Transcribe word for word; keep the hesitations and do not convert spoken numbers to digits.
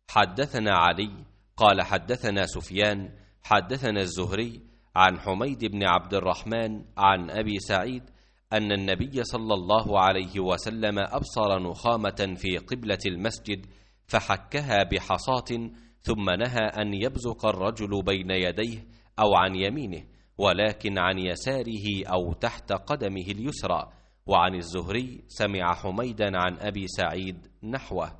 حدثنا علي قال حدثنا سفيان حدثنا الزهري عن حميد بن عبد الرحمن عن أبي سعيد أن النبي صلى الله عليه وسلم أبصر نخامة في قبلة المسجد فحكها بحصاة، ثم نهى أن يبزق الرجل بين يديه أو عن يمينه، ولكن عن يساره أو تحت قدمه اليسرى. وعن الزهري سمع حميدا عن أبي سعيد نحوه.